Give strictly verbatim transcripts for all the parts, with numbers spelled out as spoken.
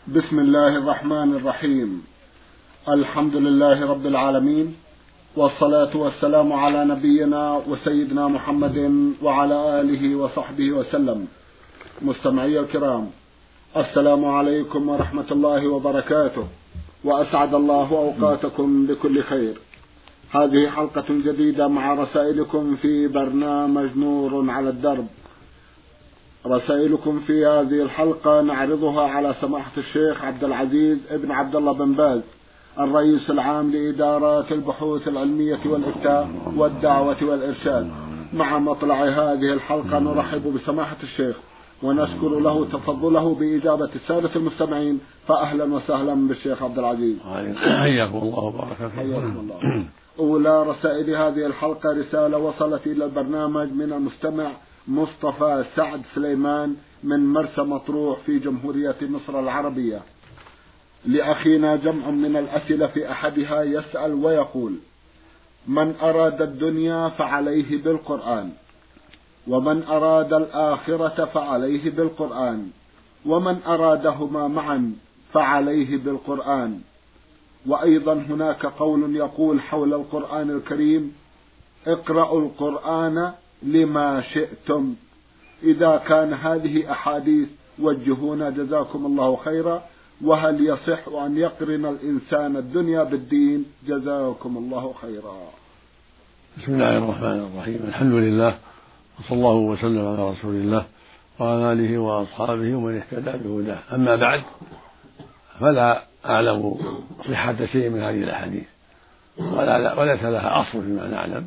بسم الله الرحمن الرحيم. الحمد لله رب العالمين، والصلاة والسلام على نبينا وسيدنا محمد وعلى آله وصحبه وسلم. مستمعي الكرام، السلام عليكم ورحمة الله وبركاته، وأسعد الله أوقاتكم بكل خير. هذه حلقة جديدة مع رسائلكم في برنامج نور على الدرب. رسائلكم في هذه الحلقة نعرضها على سماحة الشيخ عبد العزيز ابن عبد الله بن باز، الرئيس العام لإدارات البحوث العلمية والإفتاء والدعوة والإرشاد. مع مطلع هذه الحلقة نرحب بسماحة الشيخ ونشكر له تفضله بإجابة السادة المستمعين، فأهلا وسهلا بالشيخ عبد العزيز. حياكم الله وبارك فيكم. حياكم الله. أولى رسائل هذه الحلقة رسالة وصلت إلى البرنامج من المستمع مصطفى سعد سليمان من مرسى مطروح في جمهورية مصر العربية. لأخينا جمع من الأسئلة، في أحدها يسأل ويقول: من أراد الدنيا فعليه بالقرآن، ومن أراد الآخرة فعليه بالقرآن، ومن أرادهما معا فعليه بالقرآن. وأيضا هناك قول يقول حول القرآن الكريم: اقرأوا القرآن لما شئتم. إذا كان هذه أحاديث وجهونا جزاكم الله خيرا، وهل يصح أن يقرن الإنسان الدنيا بالدين؟ جزاكم الله خيرا. بسم الله الرحمن الرحيم. الحمد لله، وصلى الله وسلم على رسول الله وعلى آله وأصحابه ومن اهتدى بهداه. أما بعد، فلا أعلم صحة شيء من هذه الأحاديث، ولا وليس لها أصل فيما نعلم،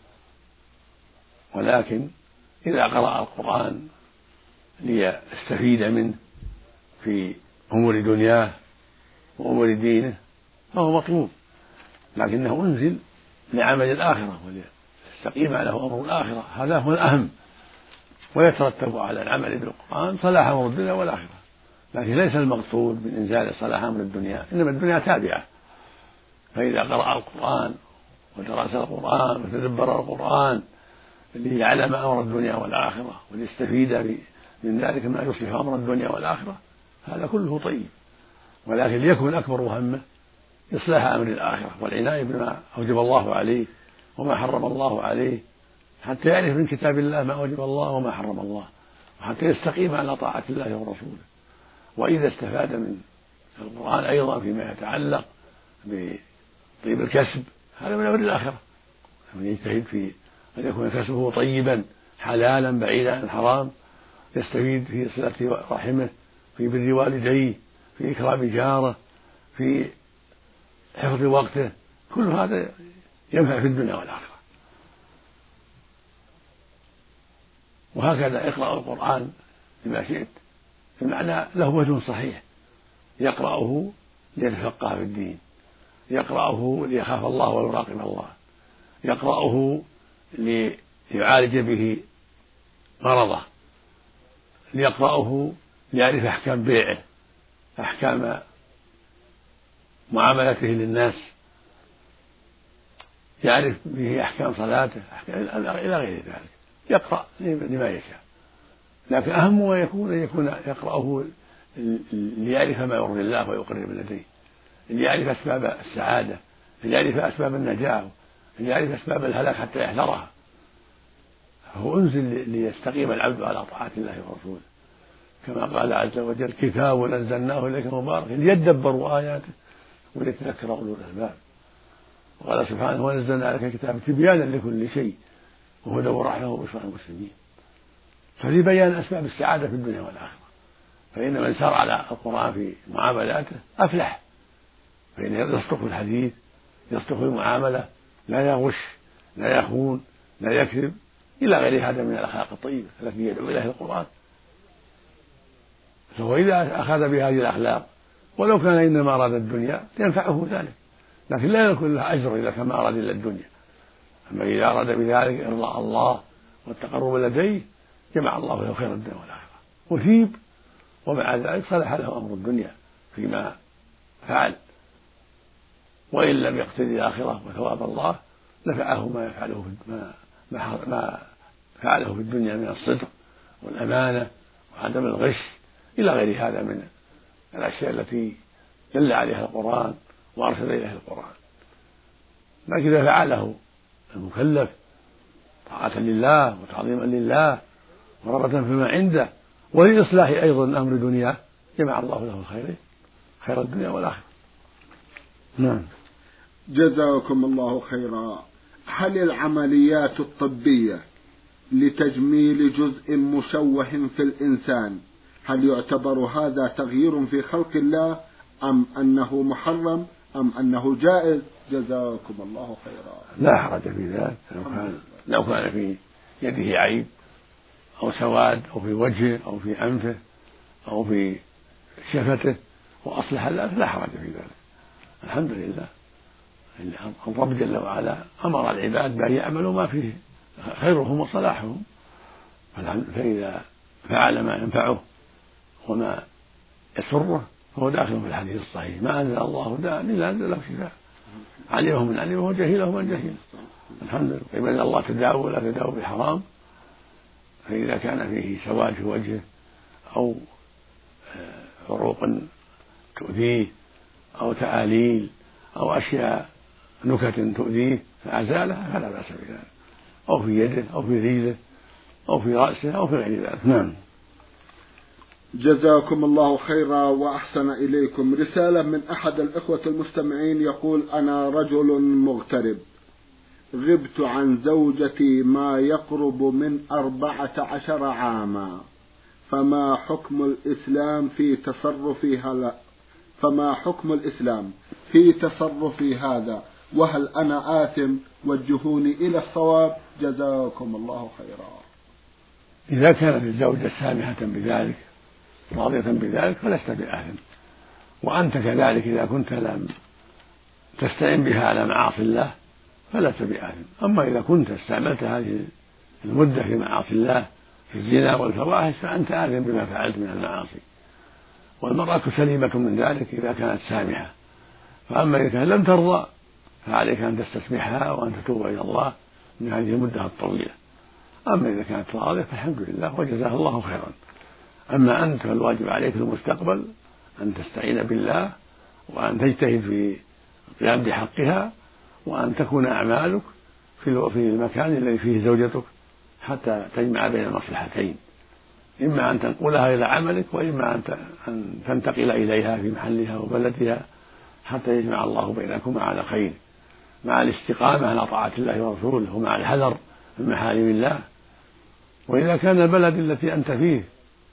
ولكن إذا قرأ القرآن ليستفيد منه في أمور دنياه وأمور دينه فهو مطلوب، لكنه أنزل لعمل الآخرة وليستقيم له أمر الآخرة، هذا هو الأهم، ويترتب على العمل بالقرآن صلاح أمر الدنيا والآخرة. لكن ليس المقصود من إنزال صلاح أمر الدنيا، إنما الدنيا تابعة. فإذا قرأ القرآن ودرس القرآن وتدبر القرآن ليعلم أمر الدنيا والآخرة وليستفيد من ذلك ما يصلح أمر الدنيا والآخرة، هذا كله طيب، ولكن ليكن أكبر همه إصلاح أمر الآخرة والعناية بما أوجب الله عليه وما حرم الله عليه، حتى يعرف من كتاب الله ما أوجب الله وما حرم الله، وحتى يستقيم على طاعة الله ورسوله. وإذا استفاد من القرآن أيضا فيما يتعلق بطيب الكسب، هذا من أمر الآخرة، من يجتهد في أن يكون كسبه طيبا حلالا بعيدا عن الحرام، يستفيد في صلة رحمه، في بر والديه، في إكرام جاره، في حفظ وقته، كل هذا ينفع في الدنيا والآخرة. وهكذا اقرأ القرآن بما شئت، المعنى له وجه صحيح: يقرأه ليتفقه في الدين، يقرأه ليخاف الله ويراقب الله، يقرأه ليعالج به مرضه، ليقرأه ليعرف أحكام بيعه، أحكام معاملته للناس، يعرف به أحكام صلاته، أحكام إلى غير ذلك. يقرأ لما يشاء، لكن أهم ما يكون أن يكون يقرأه ليعرف ما يرضي الله ويقرب لديه، ليعرف أسباب السعادة، ليعرف أسباب النجاة، ليعرف أسباب الهلاك حتى يحذرها. هو أنزل ليستقيم العبد على طاعة الله ورسوله، كما قال عز وجل: كتاب أنزلناه إليك مبارك ليدبروا آياته وليتذكر أولو الألباب. وقال سبحانه: ونزلنا عليك الكتاب تبيانا لكل شيء وهدى ورحمة وبشرى للمسلمين. ففي بيان أسباب السعادة في الدنيا والآخرة، فإن من سار على القرآن في معاملاته أفلح، فإن يصدق في الحديث، يصدق في المعاملة، لا يغش، لا يخون، لا يكذب، إلى غير هذا من الأخلاق الطيبة التي يدعو إليها القرآن. فهو إذا أخذ بهذه الأخلاق ولو كان إنما أراد الدنيا ينفعه ذلك، لكن لا يكون له أجر إذا كما أراد إلا الدنيا. أما إذا أراد بذلك إرضاء الله والتقرب لديه جمع الله له خير الدنيا والآخرة وثيب، ومع ذلك صلح له أمر الدنيا فيما فعل. وإن لم يقتدي الآخرة وثواب الله نفعه ما يفعله في ما ما فعله في الدنيا من الصدق والأمانة وعدم الغش إلى غير هذا من الأشياء التي دل عليها القرآن وأرشد إليها القرآن. لكن إذا فعله المكلف طاعة لله وتعظيما لله ورغبة فيما عنده ولإصلاح أيضا أمر دنياه جمع الله له الخيرين، خير الدنيا والآخرة. نعم. جزاكم الله خيرا. هل العمليات الطبية لتجميل جزء مشوه في الإنسان هل يعتبر هذا تغيير في خلق الله أم أنه محرم أم أنه جائز؟ جزاكم الله خيرا. لا حرج في ذلك. لو كان لو كان في يده عيب أو سواد أو في وجهه أو في أنفه أو في شفته وأصلح ذلك لا حرج في ذلك. الحمد لله الرب جل وعلا أمر العباد بأن يعملوا ما فيه خيرهم وصلاحهم، فإذا فعل ما ينفعه وما يسره فهو داخل في الحديث الصحيح: ما أنزل الله داء إلا أنزل له شفاء، علمه من علمه وجهله من جهله. الحمد لله. إذا الله تداوى ولا تداوى بحرام، فإذا كان فيه سواد في وجهه أو عروق تؤذيه أو تآليل أو أشياء نكت تؤذيه فأزالها فلا بأس بذلك، أو في يده أو في رجله أو في رأسه أو في غير ذلك. نعم. جزاكم الله خيرا وأحسن إليكم. رسالة من أحد الإخوة المستمعين يقول: أنا رجل مغترب، غبت عن زوجتي ما يقرب من أربعة عشر عاما، فما حكم الإسلام في تصرفي هذا فما حكم الإسلام في تصرفي هذا وهل أنا آثم؟ وجهوني إلى الصواب جزاكم الله خيرا. إذا كانت الزوجة سامحة بذلك راضية بذلك فلست بآثم، وأنت كذلك إذا كنت لم تستعن بها على معاصي الله فلست بآثم. أما إذا كنت استعملت هذه المدة في معاصي الله في الزنا والفواحش فأنت آثم بما فعلت من المعاصي، والمرأة سليمة من ذلك إذا كانت سامحة. فأما إذا كانت لم ترضى فعليك أن تستسمحها وأن تتوب إلى الله من هذه المدة الطويلة. أما إذا كانت راضية فالحمد لله وجزاها الله خيرا. أما أنت فالواجب عليك في المستقبل أن تستعين بالله وأن تجتهد في القيام بحقها، وأن تكون أعمالك في المكان الذي فيه زوجتك حتى تجمع بين المصلحتين، إما أن تنقلها إلى عملك وإما أن تنتقل إليها في محلها وبلدها حتى يجمع الله بينكما على خير، مع الاستقامة على طاعة الله ورسوله ومع الحذر من محارم الله. وإذا كان البلد التي أنت فيه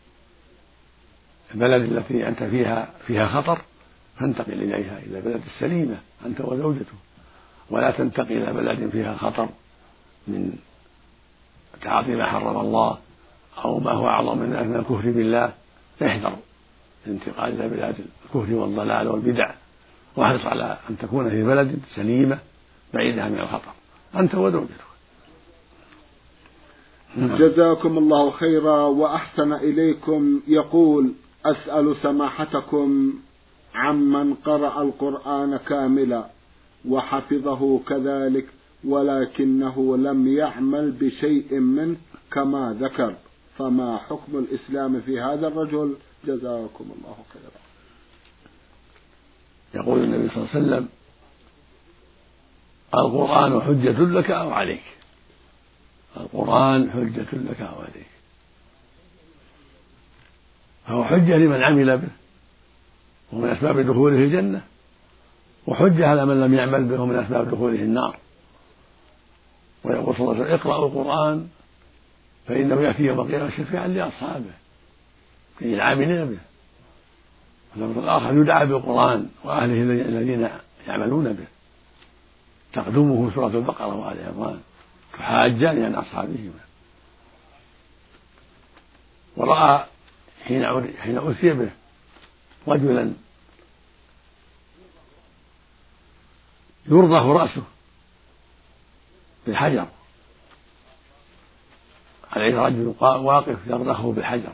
البلد التي أنت فيها فيها خطر فانتقل إليها إلى بلد السليمة أنت وزوجته، ولا تنتقل إلى بلد فيها خطر من تعاطي ما حرم الله أو ما هو أعظم من ذلك من الكفر بالله. احذر الانتقال إلى بلاد الكفر والضلال والبدع، واحرص على أن تكون في بلد سليمة بعيدة من الخطر أنت وزوجتك. جزاكم الله خيرا وأحسن إليكم. يقول: أسأل سماحتكم عمن قرأ القرآن كاملا وحفظه كذلك ولكنه لم يعمل بشيء منه كما ذكر، فما حكم الإسلام في هذا الرجل؟ جزاكم الله خيرا. يقول النبي صلى الله عليه وسلم: القرآن حجة لك أو عليك. القرآن حجة لك أو عليك، فهو حجة لمن عمل به ومن أسباب دخوله الجنة، وحجة على من لم يعمل به ومن أسباب دخوله النار. ويقول صلى الله عليه وسلم: اقرأوا القرآن فإنه يأتي يوم القيامة شفيعا لأصحابه، يعني العاملين به. والأمر الآخر يدعى بالقرآن وأهله الذين يعملون به، تقدمه سورة البقرة وآل عمران تحاجان عن أصحابهما. ورأى حين حين أتي به رجلا يرضخ رأسه بالحجر، عليه رجل واقف يرضخه بالحجر،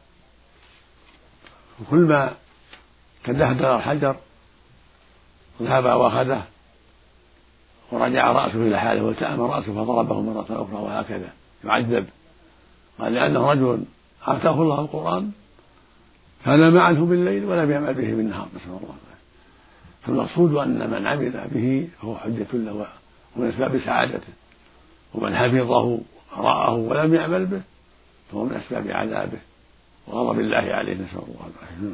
وكل ما تدهدر الحجر ذهب وأخذه ورجع رأسه إلى حاله والتأم رأسه فضربه مرة أخرى وهكذا يعذب. قال: لأنه رجل آتاه الله القرآن فنام عنه بالليل ولم يعمل به بالنهار، نسأل الله العافية. فالمقصود أن من عمل به فهو حجة له ومن أسباب سعادته، ومن حفظه رآه ولم يعمل به فهو من أسباب عذابه وغضب الله عليه، نسأل الله العافية.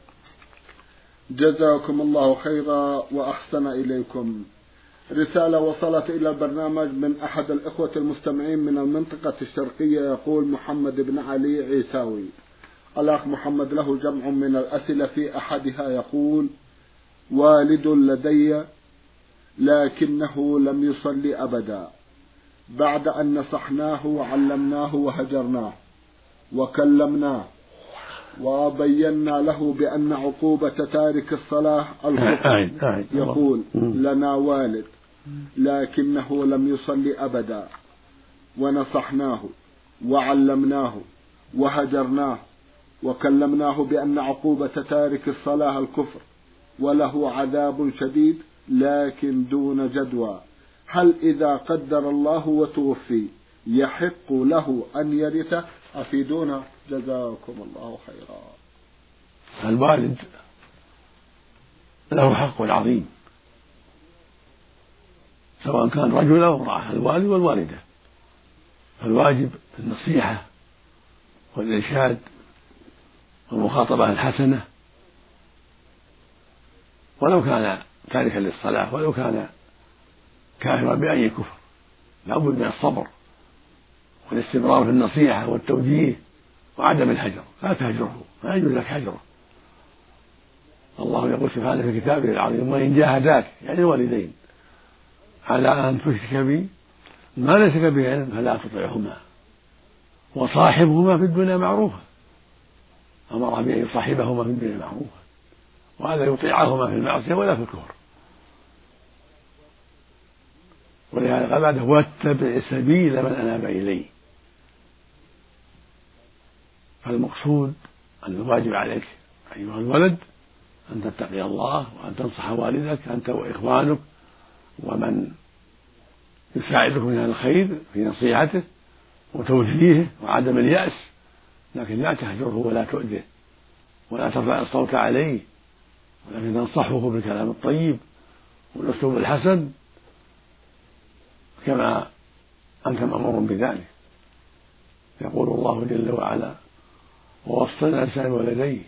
جزاكم الله خيرا وأحسن إليكم. رسالة وصلت إلى البرنامج من أحد الإخوة المستمعين من المنطقة الشرقية، يقول محمد بن علي عيساوي: الأخ محمد له جمع من الأسئلة، في أحدها يقول: والد لدي لكنه لم يصلي أبدا، بعد أن نصحناه وعلمناه وهجرناه وكلمناه وبينا له بأن عقوبة تارك الصلاة الكفر، يقول: لنا والد لكنه لم يصلي أبدا، ونصحناه وعلمناه وهجرناه وكلمناه بأن عقوبة تارك الصلاة الكفر، وله عذاب شديد لكن دون جدوى، هل إذا قدر الله وتوفي يحق له أن يرثه؟ أفيدونا جزاكم الله خيرا. الوالد له حق عظيم سواء كان رجل أو امرأة، الوالد والوالدة، فالواجب النصيحة والإرشاد والمخاطبة الحسنة، ولو كان تاركا للصلاة ولو كان كافرا بأي كفر، لابد من الصبر والاستمرار في النصيحة والتوجيه وعدم الهجر، لا تهجره، لا يجوز لك هجره. الله يقول سبحانه في كتابه العظيم: وإن جاهداك يعني الوالدين على أن تشرك بي ما ليس به علم فلا تطعهما وصاحبهما في الدنيا معروفا، أمر بأن يصاحبهما في الدنيا معروفا، وهذا يطيعهما في المعصية ولا في الكفر. ولهذا قال بعده: واتبع سبيل من أناب إلي. فالمقصود أن الواجب عليك أيها الولد أن تتقي الله وأن تنصح والدك أنت وإخوانك ومن يساعدك من الخير في نصيحته وتوجيهه وعدم اليأس، لكن لا تهجره ولا تؤذيه ولا ترفع الصوت عليه، ولكن تنصحه بالكلام الطيب والأسلوب الحسن كما أنت مأمور بذلك. يقول الله جل وعلا: ووصينا الإنسان بوالديه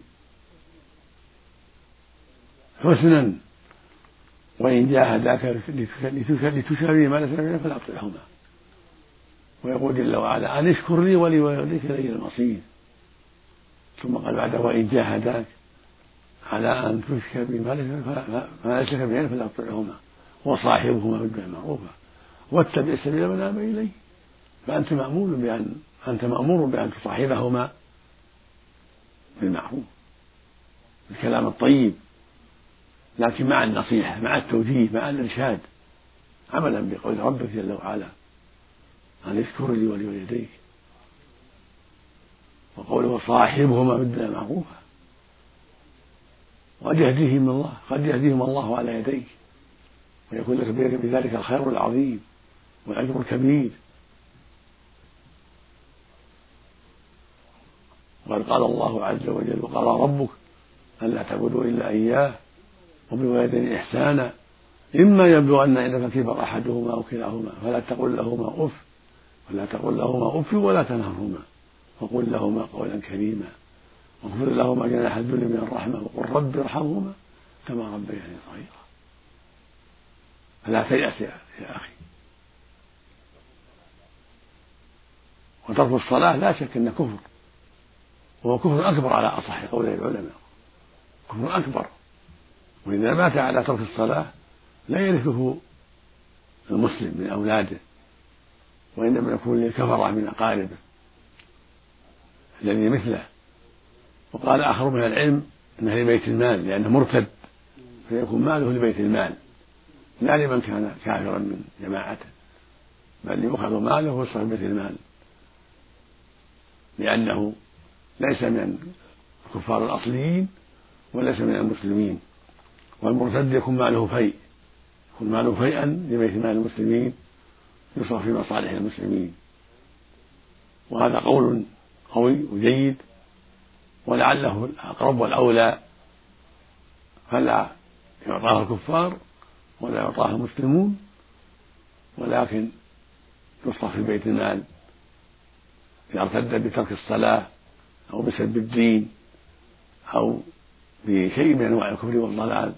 حسنا وإن جاهداك لتشركوا ما ليس لك فلا تطعهما. ويقول جل وعلا: أن اشكر لي ولوالديك إلي المصير. ثم قال بعده: وإن جاهداك على أن تشرك بي ما ليس لك به فلا تطعهما وصاحبهما في الدنيا معروفا واتبع سبيل من أناب إليه. فأنت مأمور بأن أنت مأمور بأن تصاحبهما بالمعروف بالكلام الطيب، لكن مع النصيحة مع التوجيه مع الإرشاد، عملا بقول ربك جل وعلا: أن اشكر لي ولوالديك. وقوله: صاحبهما في الدنيا معروفا. وقد يهديهم الله قد يهديهم الله على يديك ويكون لك بذلك الخير العظيم والأجر الكبير. وقد قال الله عز وجل: وقضى ربك ألا تعبدوا إلا إياه وبالوالدين إحسانا إما يبلغن عندك الكبر أحدهما أو كلاهما فلا تقل لهما أف ولا تقل لهما أف ولا تنهرهما وقل لهما قولا كريما واغفر لهما جناح الذل من الرحمة وقل رب ارحمهما كما ربياني صغيرا. فلا تيأس يا أخي. وترك الصلاة لا شك أنه كفر، وهو كفر أكبر على أصح قولي العلماء، كفر أكبر. وإذا مات على ترك الصلاة لا يرثه المسلم من أولاده، وإنما يكون للكفرة من أقاربه الذي مثله. وقال آخر من العلم أنه لبيت المال لأنه مرتد، فيكون ماله لبيت المال لا لمن كان كافرا من جماعته، بل يؤخذ ماله ويصرف بيت المال، لأنه ليس من الكفار الأصليين وليس من المسلمين. والمرتد يكون ماله فيء، يكون ماله فيئا لبيت مال المسلمين يصرف في مصالح المسلمين. وهذا قول قوي وجيد ولعله الأقرب والأولى فلا يعطاه الكفار ولا يعطاه المسلمون، ولكن يصرف في بيت المال إذا ارتد بترك الصلاة أو بسب الدين أو بشيء من أنواع الكفر والضلال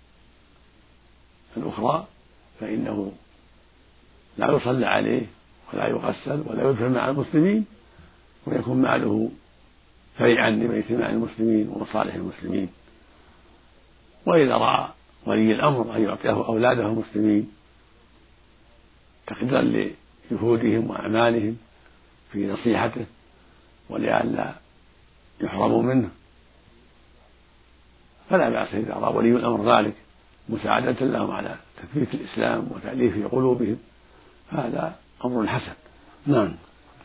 الأخرى، فإنه لا يصلى عليه ولا يغسل ولا يدفن مع المسلمين، ويكون ماله فيعا لبيت مال المسلمين ومصالح المسلمين. وإذا رأى ولي الأمر أن يعطيه أولاده المسلمين تقديرا لجهودهم وأعمالهم في نصيحته ولئلا يحرموا منه، فلا بأس إذا رأى ولي الأمر ذلك مساعدة لهم على تثبيت الإسلام وتأليف قلوبهم، هذا أمر حسن. نعم.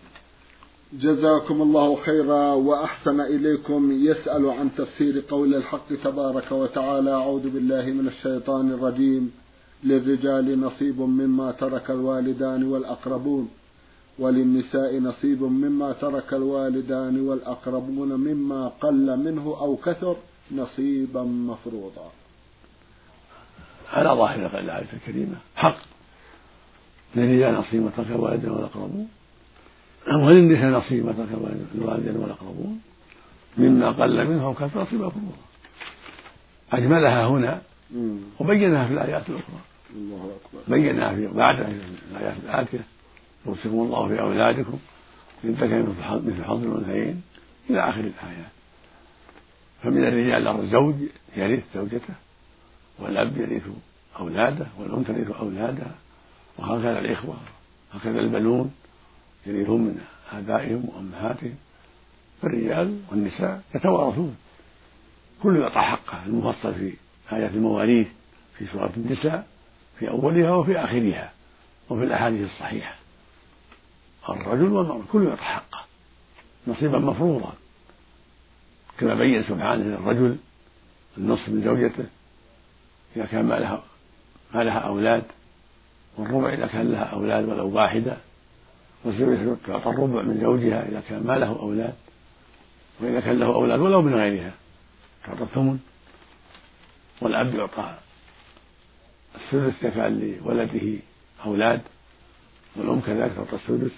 جزاكم الله خيرا وأحسن إليكم. يسأل عن تفسير قول الحق تبارك وتعالى: أعوذ بالله من الشيطان الرجيم، للرجال نصيب مما ترك الوالدان والأقربون وللنساء نصيب مما ترك الوالدان والأقربون مما قل منه أو كثر نصيبا مفروضا. على ظاهر الآية الكريمة حق، للرجال نصيب ما ترك الوالدان والأقربون وللنساء نصيب ما ترك الوالدان والأقربون مما قل منه أو كثر نصيبا مفروضا. أجملها هنا وبينها في الآيات الأخرى، بينها في بعد الآيات الآتية: يوصيكم الله في أولادكم للذكر مثل حظ الأنثيين إلى آخر الآيات. فمن الرجال الزوج يرث زوجته، والأب يرث أولاده، والأم ترث أولادها، وهكذا الإخوة، هكذا البنون يرثون من آبائهم وأمهاتهم. فالرجال والنساء يتوارثون، كل يعطى حقه المفصل في آيات المواريث في سورة النساء في أولها وفي آخرها وفي الأحاديث الصحيحة. الرجل والمرأة كل يعطى حقه نصيبا مفروضا، كما بين سبحانه للرجل النصف من زوجته إذا كان ما لها, ما لها أولاد، والربع إذا كان لها أولاد ولو واحدة، والزوجة تعطى الربع من زوجها إذا كان ما له أولاد، وإذا كان له أولاد ولو من غيرها تعطى الثمن، والأب يعطى الثلث إذا كان لولده أولاد، والأم كذلك تعطى السدس،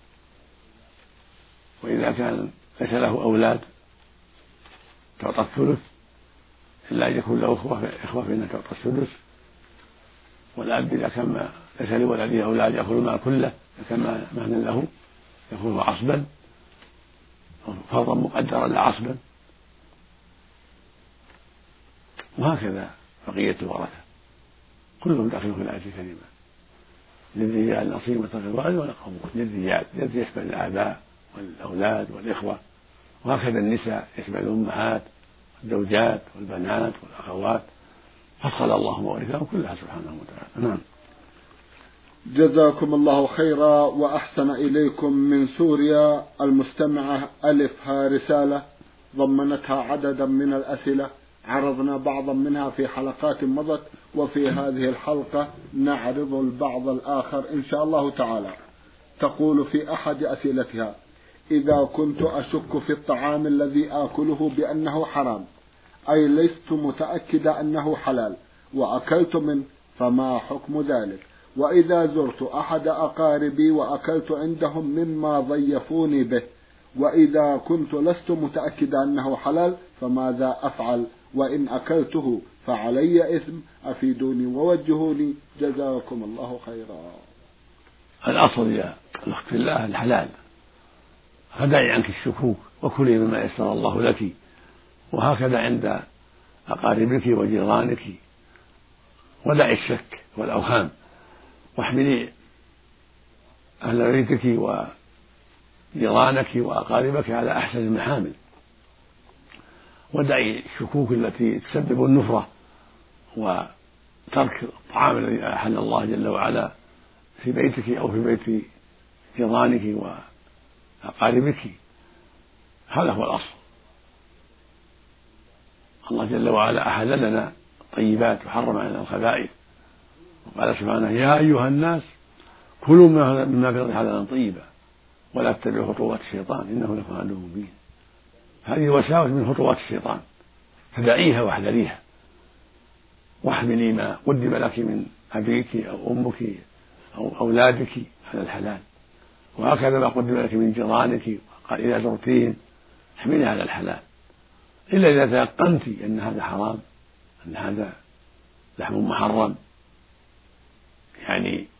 وإذا كان ليس له أولاد تعطى الثلث إلا أن يكون له إخوة إخوة فإنها تعطى السدس، والأب إذا كان ليس لولده أولاد يأخذ المال كله، إذا كان مهنا له يأخذه عصبا فرضا مقدرا لا عصبا، وهكذا بقية الورثة كلهم داخلون في الآية الكريمة. للرجال نصيب ما ترك الوالد والأقربون، للرجال الذي يشمل الآباء والأولاد والإخوة، وهكذا النساء يشمل الأمهات والزوجات والبنات والأخوات، فصل الله موارثهم كلها سبحانه وتعالى. نعم. جزاكم الله خيرا وأحسن إليكم. من سوريا المستمعة ألف ها رسالة ضمنتها عددا من الأسئلة، عرضنا بعضا منها في حلقات مضت، وفي هذه الحلقة نعرض البعض الآخر إن شاء الله تعالى. تقول في أحد أسئلتها: إذا كنت أشك في الطعام الذي آكله بأنه حرام، أي لست متأكدة أنه حلال، وأكلت منه، فما حكم ذلك؟ وإذا زرت أحد أقاربي وأكلت عندهم مما ضيفوني به، وإذا كنت لست متأكدة أنه حلال، فماذا أفعل؟ وإن أكلته فعلي إثم، أفيدوني ووجهوني جزاكم الله خيرا. الأصل يا الأخت في الله الحلال، فدعي عنك الشكوك وكلي مما يسر الله لك، وهكذا عند أقاربك وجيرانك، ودعي الشك والأوهام، واحملي أهل بيتك وجيرانك وأقاربك على أحسن المحامل، ودعي الشكوك التي تسبب النفرة وترك الطعام الذي أحل الله جل وعلا في بيتك أو في بيت جيرانك وأقاربك. هذا هو الأصل. الله جل وعلا أحل لنا الطيبات وحرم علينا الخبائث، وقال سبحانه: يا أيها الناس كلوا مما في الأرض حلالا طيبا ولا تتبعوا خطوات الشيطان إنه لكم عدو مبين. هذه وساوس من خطوات الشيطان، فدعيها واحذريها، واحملي ما قدم لك من أبيك أو أمك أو أولادك على الحلال، وهكذا ما قدم لك من جيرانك، قال إذا زرتيهم احملها على الحلال، إلا إذا تيقنت أن هذا حرام، أن هذا لحم محرم، يعني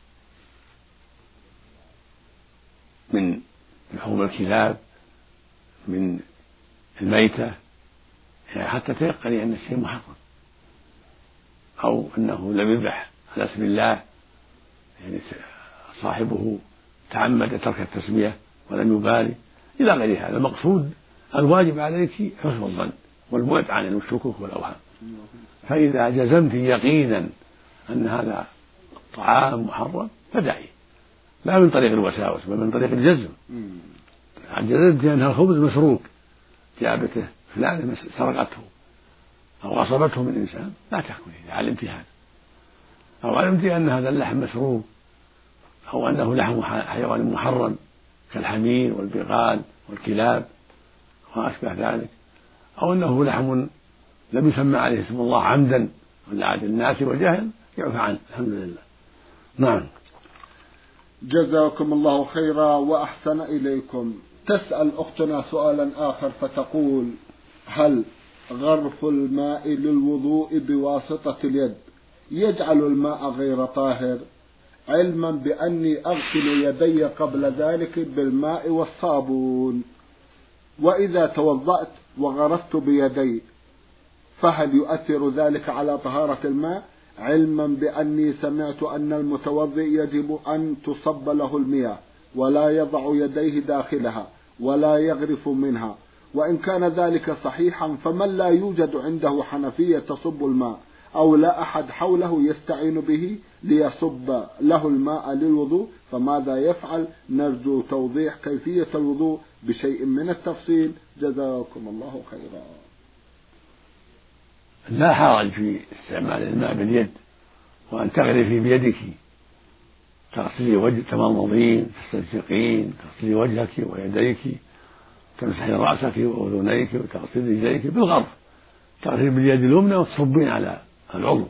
من لحوم الكلاب، من الميتة، يعني حتى تيقني أن الشيء محرم، أو أنه لم يذبح على اسم الله، يعني صاحبه تعمد ترك التسمية ولم يبالي إلى غير هذا. المقصود الواجب عليك حسن الظن والبعد عن الشكوك والأوهام. فإذا جزمت يقينا أن هذا الطعام محرم فدعي، لا من طريق الوساوس بل من طريق الجزم. جزمت أن الخبز مسروق، جابته فلان سرقته أو غصبته من إنسان، لا تأكله إذا علمت هذا، أو علمت أن هذا اللحم مسروق، أو أنه لحم حيوان محرم كالحمير والبغال والكلاب وأشبه ذلك، أو أنه لحم لم يسمى عليه اسم الله عمدا ولا عاد الناس وجهل، يعفى عنه الحمد لله. نعم. جزاكم الله خيرا وأحسن إليكم. تسأل أختنا سؤالا آخر فتقول: هل غرف الماء للوضوء بواسطة اليد يجعل الماء غير طاهر، علما بأني أغسل يدي قبل ذلك بالماء والصابون، وإذا توضأت وغرفت بيدي فهل يؤثر ذلك على طهارة الماء، علما بأني سمعت أن المتوضئ يجب أن تصب له المياه ولا يضع يديه داخلها ولا يغرف منها، وإن كان ذلك صحيحا فمن لا يوجد عنده حنفية تصب الماء أو لا أحد حوله يستعين به ليصب له الماء للوضوء، فماذا يفعل؟ نرجو توضيح كيفية الوضوء بشيء من التفصيل، جزاكم الله خيرا. لا حرج في استعمال الماء باليد، وأن تغرفي بيدك، تغسلي وجه، تمضمضين، تستنشقين، تغسلي وجهك ويديك، تمسحين رأسك وأذنيك وتغسلي رجليك بالغرف، تغسلي باليد اليمنى وتصبين على العضو،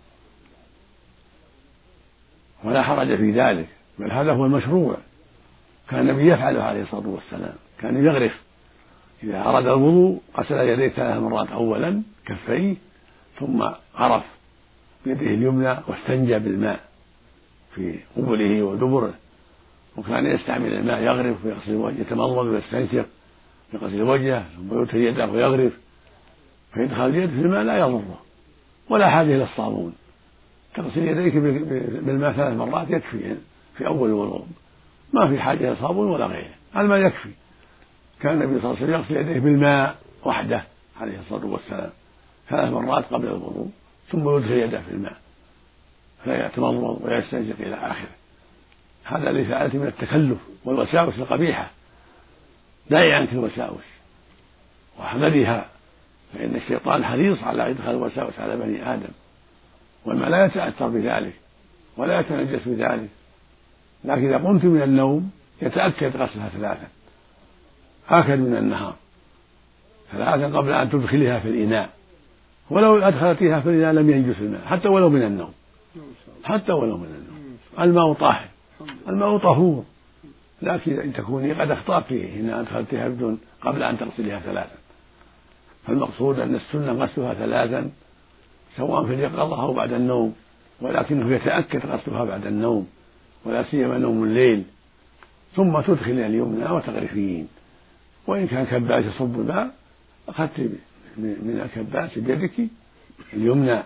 ولا حرج في ذلك، بل هذا هو المشروع، كان النبي يفعله عليه الصلاة والسلام، كان يغرف إذا أراد الوضوء غسل يديه ثلاث مرات، أولا كفيه ثم غرف بيده اليمنى واستنجى بالماء في قبله ودبره، وكان يستعمل الماء يغرف ويغسل وجهه، يتمضمض ويستنشق يغسل وجهه ثم يدخل يده ويغرف، فيدخل اليد في الماء لا يضره، ولا حاجة إلى الصابون، تغسل يديك بالماء ثلاث مرات يكفي في أول الوضوء، ما في حاجة إلى صابون ولا غيره، الماء يكفي. كان النبي صلى الله عليه وسلم يغسل يديه بالماء وحده عليه الصلاة والسلام ثلاث مرات قبل الوضوء، ثم يدخل يده في الماء فيتمضمض ويستنشق إلى آخره. هذا الذي فعلته من التكلف والوساوس القبيحة، دعي عنك الوساوس واحذريها، فإن الشيطان حريص على إدخال الوساوس على بني آدم، والماء لا يتأثر بذلك ولا يتنجس بذلك، لكن إذا قمت من النوم يتأكد غسلها ثلاثا، آكد من النهار ثلاثا قبل أن تدخلها في الإناء، ولو أدخلتها في الإناء لم ينجس الماء حتى ولو من النوم، حتى ولو من النوم. الماء طاهر، الماء طهور، لكن إن تكوني قد أخطأت فيه إن أدخلتها بدون قبل أن تغسلها ثلاثا، فالمقصود أن السنة غسلها ثلاثا سواء في اليقظة أو بعد النوم، ولكنه يتأكد غسلها بعد النوم ولا سيما نوم الليل، ثم تدخل اليمنى وتغرفين، وإن كان كباس يصب الماء أخذت من الكباس بيدك اليمنى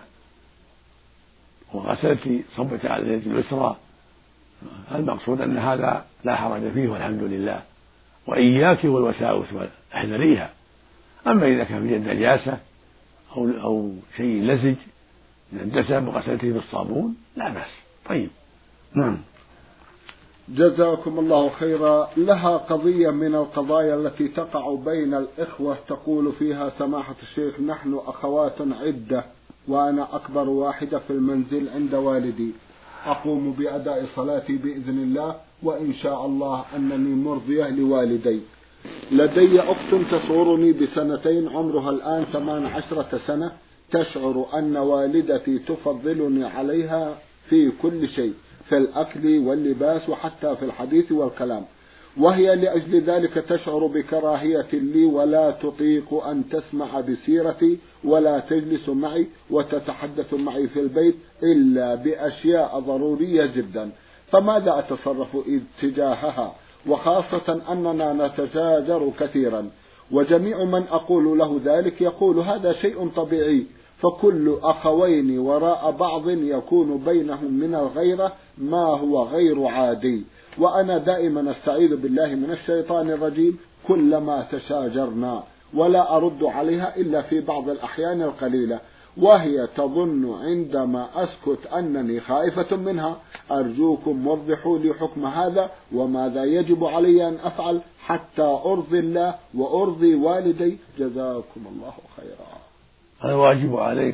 وغسلت صبت على اليد اليسرى، المقصود أن هذا لا حرج فيه والحمد لله. وإياك والوساوس واحذريها. أما إذا كان في يد نجاسة أو أو شيء لزج من الدسم وغسلته بالصابون لا بأس. طيب. نعم. جزاكم الله خيرا. لها قضية من القضايا التي تقع بين الإخوة تقول فيها سماحة الشيخ: نحن أخوات عدة وأنا أكبر واحدة في المنزل عند والدي، أقوم بأداء صلاتي بإذن الله وإن شاء الله أنني مرضية لوالدي، لدي أخت تصغرني بسنتين عمرها الآن ثمان عشرة سنة، تشعر أن والدتي تفضلني عليها في كل شيء، في الأكل واللباس وحتى في الحديث والكلام، وهي لأجل ذلك تشعر بكراهية لي ولا تطيق أن تسمع بسيرتي ولا تجلس معي وتتحدث معي في البيت إلا بأشياء ضرورية جدا. فماذا أتصرف تجاهها، وخاصة أننا نتشاجر كثيرا، وجميع من أقول له ذلك يقول هذا شيء طبيعي، فكل أخوين وراء بعض يكون بينهم من الغيرة ما هو غير عادي، وأنا دائما أستعيذ بالله من الشيطان الرجيم كلما تشاجرنا، ولا أرد عليها إلا في بعض الأحيان القليلة، وهي تظن عندما أسكت أنني خائفة منها. أرجوكم وضحوا لي حكم هذا، وماذا يجب علي أن أفعل حتى أرضي الله وأرضي والدي، جزاكم الله خيرا. الواجب عليك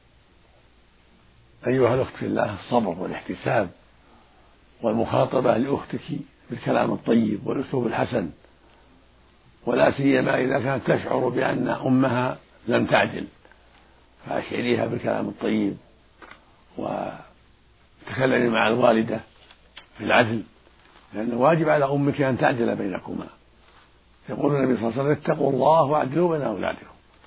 أيها الأخت في الله الصبر والاحتساب والمخاطبة لأختك بالكلام الطيب والأسلوب الحسن، ولا سيما إذا كانت تشعر بأن أمها لم تعدل، فأشعريها بالكلام الطيب وتكلمي مع الوالدة في العدل، لأن واجب على أمك أن تعدل بينكما. يقول النبي صلى الله عليه وسلم اتقوا الله واعدلوا بين أولادكم،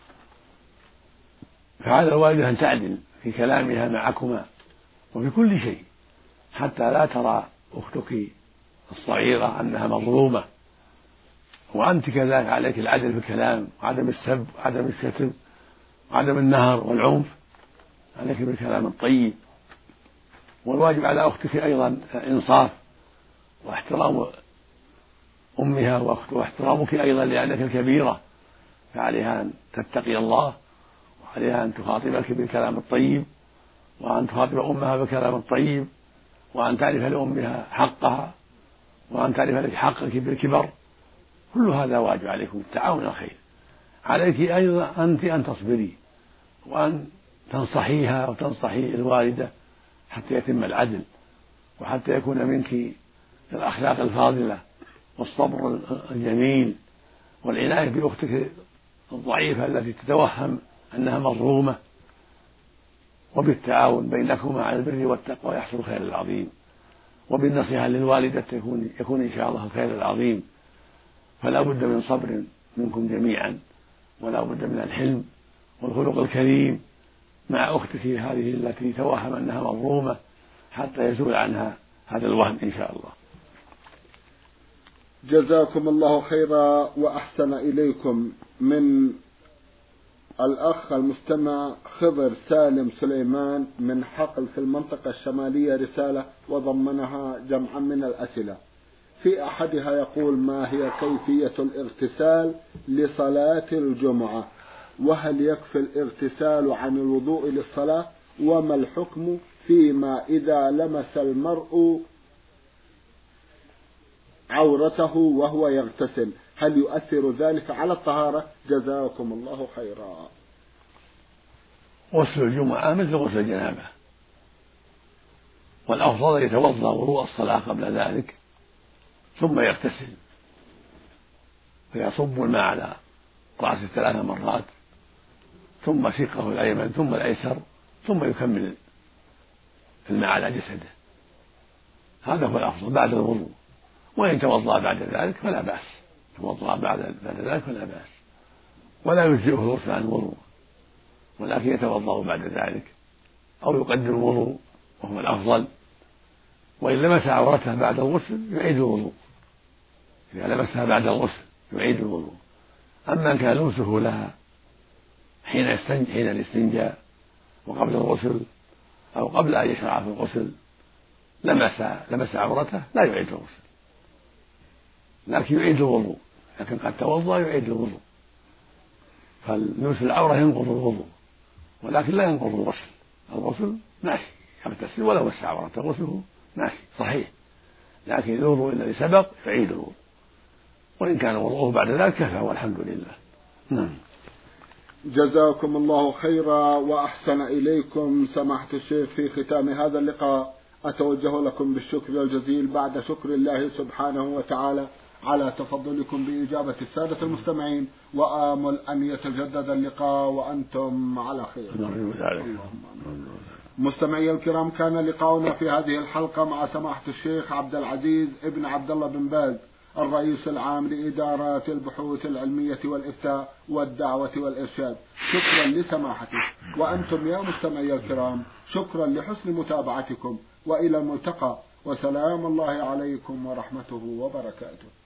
فعلى الوالدة أن تعدل في كلامها معكما وفي كل شيء، حتى لا ترى أختك الصغيرة أنها مظلومة، وأنت كذلك عليك العدل في الكلام وعدم السب وعدم الشتم وعدم النهر والعنف، عليك بالكلام الطيب. والواجب على أختك أيضا إنصاف واحترام أمها واحترامك أيضا لأنك الكبيرة، فعليها أن تتقي الله، وعليها أن تخاطبك بالكلام الطيب، وأن تخاطب أمها بالكلام الطيب، وأن تعرف لأمها حقها، وأن تعرف لك حقك بالكبر. كل هذا واجب عليكم التعاون الخير. عليك أيضا أنت أن تصبري وأن تنصحيها وتنصحي الوالدة حتى يتم العدل، وحتى يكون منك الأخلاق الفاضلة والصبر الجميل والعناية بأختك الضعيفة التي تتوهم أنها مظلومة، وبالتعاون بينكما على البر والتقوى يحصل الخير العظيم، وبالنصيحة للوالدة يكون, يكون إن شاء الله الخير العظيم. فلا بد من صبر منكم جميعا، ولا بد من الحلم والخلق الكريم مع أختك هذه التي توهم أنها مظلومة، حتى يزول عنها هذا الوهم إن شاء الله. جزاكم الله خيرا وأحسن إليكم. من الأخ المستمع خضر سالم سليمان من حقل في المنطقة الشمالية رسالة وضمنها جمعا من الأسئلة. في أحدها يقول: ما هي كيفية الاغتسال لصلاة الجمعة؟ وهل يكفي الاغتسال عن الوضوء للصلاة؟ وما الحكم فيما إذا لمس المرء عورته وهو يغتسل، هل يؤثر ذلك على الطهارة؟ جزاكم الله خيرا. غسل الجمعة مثل غسل الجنابة، والأفضل أن يتوضأ وضوء الصلاة قبل ذلك ثم يغتسل، فيصب الماء على رأسه ثلاث مرات، ثم شقه الأيمن ثم الأيسر، ثم يكمل الماء على جسده. هذا هو الأفضل بعد الوضوء. وإن توضأ بعد ذلك فلا بأس، توضأ بعد ذلك فلا بأس، ولا يجزئه الغسل عن الوضوء، ولكن يتوضأ بعد ذلك أو يقدم الوضوء وهو الأفضل. وإن لمس عورته بعد الغسل يعيد الوضوء، إذا لمسها بعد الغسل يعيد الوضوء. أما إن كان لمسه لها حين حين الاستنجاء وقبل الغسل أو قبل أن يشرع في الغسل لمس لمس عورته لا يعيد الغسل، لكن يعيد الوضوء. لكن قد توضأ يعيد الوضوء، فلمس العورة ينقض الوضوء ولكن لا ينقض الغسل. الغسل ماشي يغتسل ولو مس عورته، غسله ماشي صحيح، لكن الوضوء الذي سبق يعيد الوضوء، وإن كان وضوءه بعد ذلك كفى والحمد لله. نعم. جزاكم الله خيرا وأحسن إليكم سماحة الشيخ. في ختام هذا اللقاء أتوجه لكم بالشكر الجزيل بعد شكر الله سبحانه وتعالى على تفضلكم بإجابة السادة المستمعين، وآمل أن يتجدد اللقاء وأنتم على خير. مستمعي الكرام، كان لقاؤنا في هذه الحلقة مع سماحة الشيخ عبد العزيز ابن عبد الله بن باز، الرئيس العام لإدارات البحوث العلمية والإفتاء والدعوة والإرشاد. شكرا لسماحته، وأنتم يا مستمعي الكرام شكرا لحسن متابعتكم، وإلى الملتقى، وسلام الله عليكم ورحمته وبركاته.